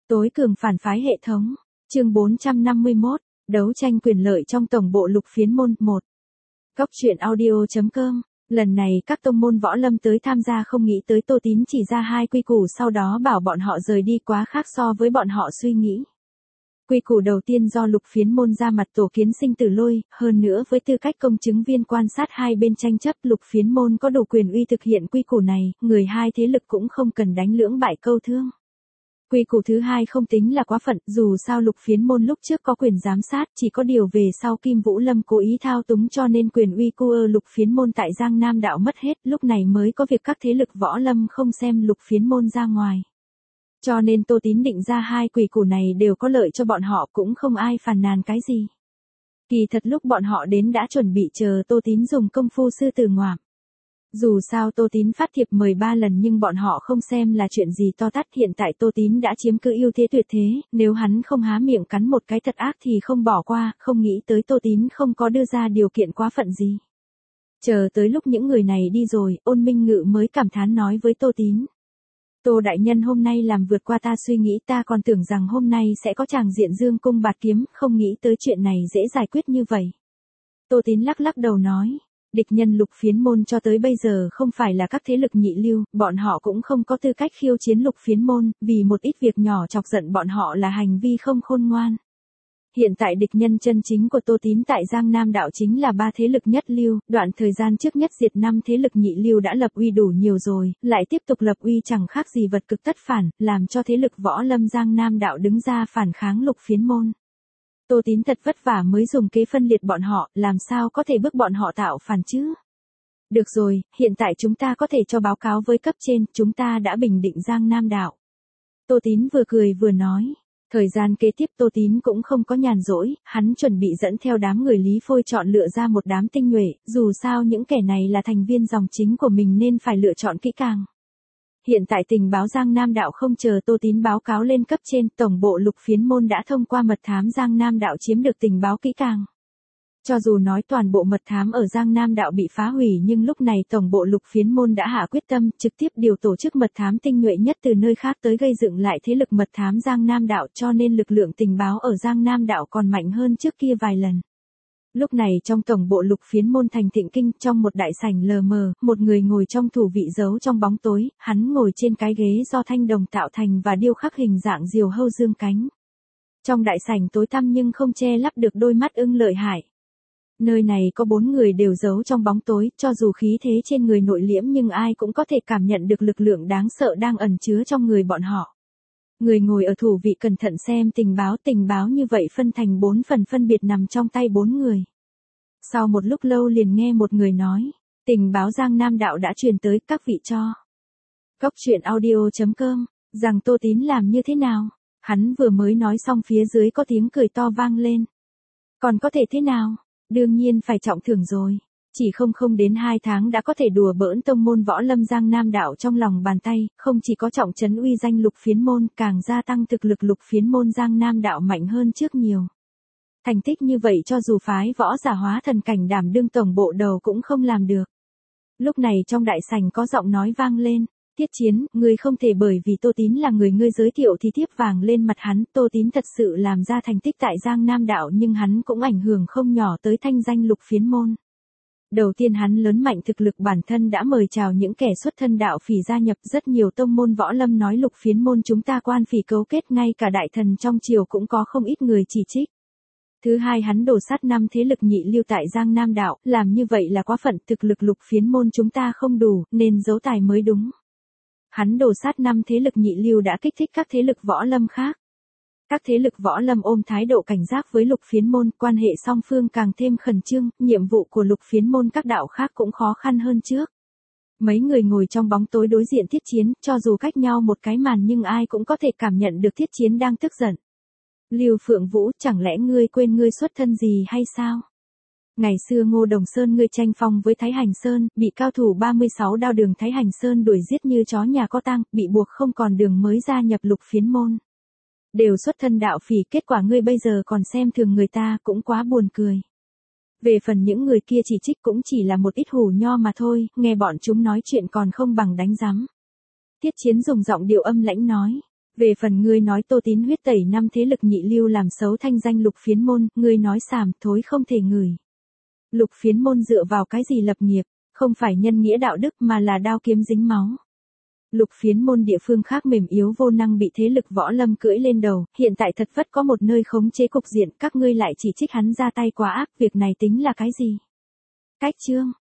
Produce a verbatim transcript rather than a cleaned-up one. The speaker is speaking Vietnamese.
Tối cường phản phái hệ thống. Chương bốn trăm năm mươi mốt. Đấu tranh quyền lợi trong tổng bộ Lục Phiến môn một. Góc truyện audio chấm com. Lần này các tông môn võ lâm tới tham gia không nghĩ tới Tô Tín chỉ ra hai quy củ sau đó bảo bọn họ rời đi quá khác so với bọn họ suy nghĩ. Quy củ đầu tiên do Lục Phiến môn ra mặt tổ kiến sinh tử lôi, hơn nữa với tư cách công chứng viên quan sát hai bên tranh chấp Lục Phiến môn có đủ quyền uy thực hiện quy củ này, người hai thế lực cũng không cần đánh lưỡng bại câu thương. Quy củ thứ hai không tính là quá phận, dù sao Lục Phiến môn lúc trước có quyền giám sát, chỉ có điều về sau Kim Vũ Lâm cố ý thao túng cho nên quyền uy của Lục Phiến môn tại Giang Nam đạo mất hết, lúc này mới có việc các thế lực võ lâm không xem Lục Phiến môn ra ngoài. Cho nên Tô Tín định ra hai quy củ này đều có lợi cho bọn họ, cũng không ai phàn nàn cái gì. Kỳ thật lúc bọn họ đến đã chuẩn bị chờ Tô Tín dùng công phu sư tử ngoạm. Dù sao Tô Tín phát thiệp mời ba lần nhưng bọn họ không xem là chuyện gì to tát, hiện tại Tô Tín đã chiếm cứ ưu thế tuyệt thế, nếu hắn không há miệng cắn một cái thật ác thì không bỏ qua, không nghĩ tới Tô Tín không có đưa ra điều kiện quá phận gì. Chờ tới lúc những người này đi rồi, Ôn Minh Ngự mới cảm thán nói với Tô Tín. Tô đại nhân hôm nay làm vượt qua ta suy nghĩ, ta còn tưởng rằng hôm nay sẽ có tràng diện dương cung bạt kiếm, không nghĩ tới chuyện này dễ giải quyết như vậy. Tô Tín lắc lắc đầu nói. Địch nhân Lục Phiến môn cho tới bây giờ không phải là các thế lực nhị lưu, bọn họ cũng không có tư cách khiêu chiến Lục Phiến môn, vì một ít việc nhỏ chọc giận bọn họ là hành vi không khôn ngoan. Hiện tại địch nhân chân chính của Tô Tín tại Giang Nam đạo chính là ba thế lực nhất lưu, đoạn thời gian trước nhất diệt năm thế lực nhị lưu đã lập uy đủ nhiều rồi, lại tiếp tục lập uy chẳng khác gì vật cực tất phản, làm cho thế lực võ lâm Giang Nam đạo đứng ra phản kháng Lục Phiến môn. Tô Tín thật vất vả mới dùng kế phân liệt bọn họ, làm sao có thể bức bọn họ tạo phản chứ? Được rồi, hiện tại chúng ta có thể cho báo cáo với cấp trên, chúng ta đã bình định Giang Nam đạo. Tô Tín vừa cười vừa nói. Thời gian kế tiếp Tô Tín cũng không có nhàn rỗi, hắn chuẩn bị dẫn theo đám người Lý Phôi chọn lựa ra một đám tinh nhuệ, dù sao những kẻ này là thành viên dòng chính của mình nên phải lựa chọn kỹ càng. Hiện tại tình báo Giang Nam đạo không chờ Tô Tín báo cáo lên cấp trên, tổng bộ Lục Phiến môn đã thông qua mật thám Giang Nam đạo chiếm được tình báo kỹ càng. Cho dù nói toàn bộ mật thám ở Giang Nam đạo bị phá hủy nhưng lúc này tổng bộ Lục Phiến môn đã hạ quyết tâm trực tiếp điều tổ chức mật thám tinh nhuệ nhất từ nơi khác tới gây dựng lại thế lực mật thám Giang Nam đạo, cho nên lực lượng tình báo ở Giang Nam đạo còn mạnh hơn trước kia vài lần. Lúc này trong tổng bộ Lục Phiến môn thành Thịnh Kinh, trong một đại sảnh lờ mờ, một người ngồi trong thủ vị giấu trong bóng tối, hắn ngồi trên cái ghế do thanh đồng tạo thành và điêu khắc hình dạng diều hâu dương cánh. Trong đại sảnh tối tăm nhưng không che lấp được đôi mắt ưng lợi hại. Nơi này có bốn người đều giấu trong bóng tối, cho dù khí thế trên người nội liễm nhưng ai cũng có thể cảm nhận được lực lượng đáng sợ đang ẩn chứa trong người bọn họ. Người ngồi ở thủ vị cẩn thận xem tình báo, tình báo như vậy phân thành bốn phần phân biệt nằm trong tay bốn người. Sau một lúc lâu liền nghe một người nói, tình báo Giang Nam đạo đã truyền tới các vị cho. Góc truyện audio chấm com, rằng Tô Tín làm như thế nào, hắn vừa mới nói xong phía dưới có tiếng cười to vang lên. Còn có thể thế nào? Đương nhiên phải trọng thưởng rồi. Chỉ không không đến hai tháng đã có thể đùa bỡn tông môn võ lâm Giang Nam đạo trong lòng bàn tay, không chỉ có trọng trấn uy danh Lục Phiến môn, càng gia tăng thực lực Lục Phiến môn Giang Nam đạo mạnh hơn trước nhiều. Thành tích như vậy cho dù phái võ giả hóa thần cảnh đảm đương tổng bộ đầu cũng không làm được. Lúc này trong đại sảnh có giọng nói vang lên. Tiết Chiến, ngươi không thể bởi vì Tô Tín là người ngươi giới thiệu thì tiếp vàng lên mặt hắn. Tô Tín thật sự làm ra thành tích tại Giang Nam đạo nhưng hắn cũng ảnh hưởng không nhỏ tới thanh danh Lục Phiến môn. Đầu tiên hắn lớn mạnh thực lực bản thân đã mời chào những kẻ xuất thân đạo phỉ gia nhập, rất nhiều tông môn võ lâm nói Lục Phiến môn chúng ta quan phỉ cấu kết, ngay cả đại thần trong triều cũng có không ít người chỉ trích. Thứ hai hắn đổ sát năm thế lực nhị lưu tại Giang Nam đạo, làm như vậy là quá phận, thực lực Lục Phiến môn chúng ta không đủ, nên giấu tài mới đúng. Hắn đổ sát năm thế lực nhị lưu đã kích thích các thế lực võ lâm khác. Các thế lực võ lâm ôm thái độ cảnh giác với Lục Phiến môn, quan hệ song phương càng thêm khẩn trương, nhiệm vụ của Lục Phiến môn các đạo khác cũng khó khăn hơn trước. Mấy người ngồi trong bóng tối đối diện Thiết Chiến, cho dù cách nhau một cái màn nhưng ai cũng có thể cảm nhận được Thiết Chiến đang tức giận. Lưu Phượng Vũ, chẳng lẽ ngươi quên ngươi xuất thân gì hay sao? Ngày xưa Ngô Đồng Sơn ngươi tranh phong với Thái Hành Sơn, bị cao thủ ba mươi sáu đao đường Thái Hành Sơn đuổi giết như chó nhà có tang, bị buộc không còn đường mới gia nhập Lục Phiến môn. Đều xuất thân đạo phỉ, kết quả ngươi bây giờ còn xem thường người ta, cũng quá buồn cười. Về phần những người kia chỉ trích cũng chỉ là một ít hù nho mà thôi, nghe bọn chúng nói chuyện còn không bằng đánh rắm. Tiết Chiến dùng giọng điệu âm lãnh nói. Về phần ngươi nói Tô Tín huyết tẩy năm thế lực nhị lưu làm xấu thanh danh Lục Phiến môn, ngươi nói xàm thối không thể ngửi. Lục Phiến môn dựa vào cái gì lập nghiệp, không phải nhân nghĩa đạo đức mà là đao kiếm dính máu. Lục Phiến môn địa phương khác mềm yếu vô năng bị thế lực võ lâm cưỡi lên đầu, hiện tại thật vất có một nơi khống chế cục diện, các ngươi lại chỉ trích hắn ra tay quá ác, việc này tính là cái gì? Cách chương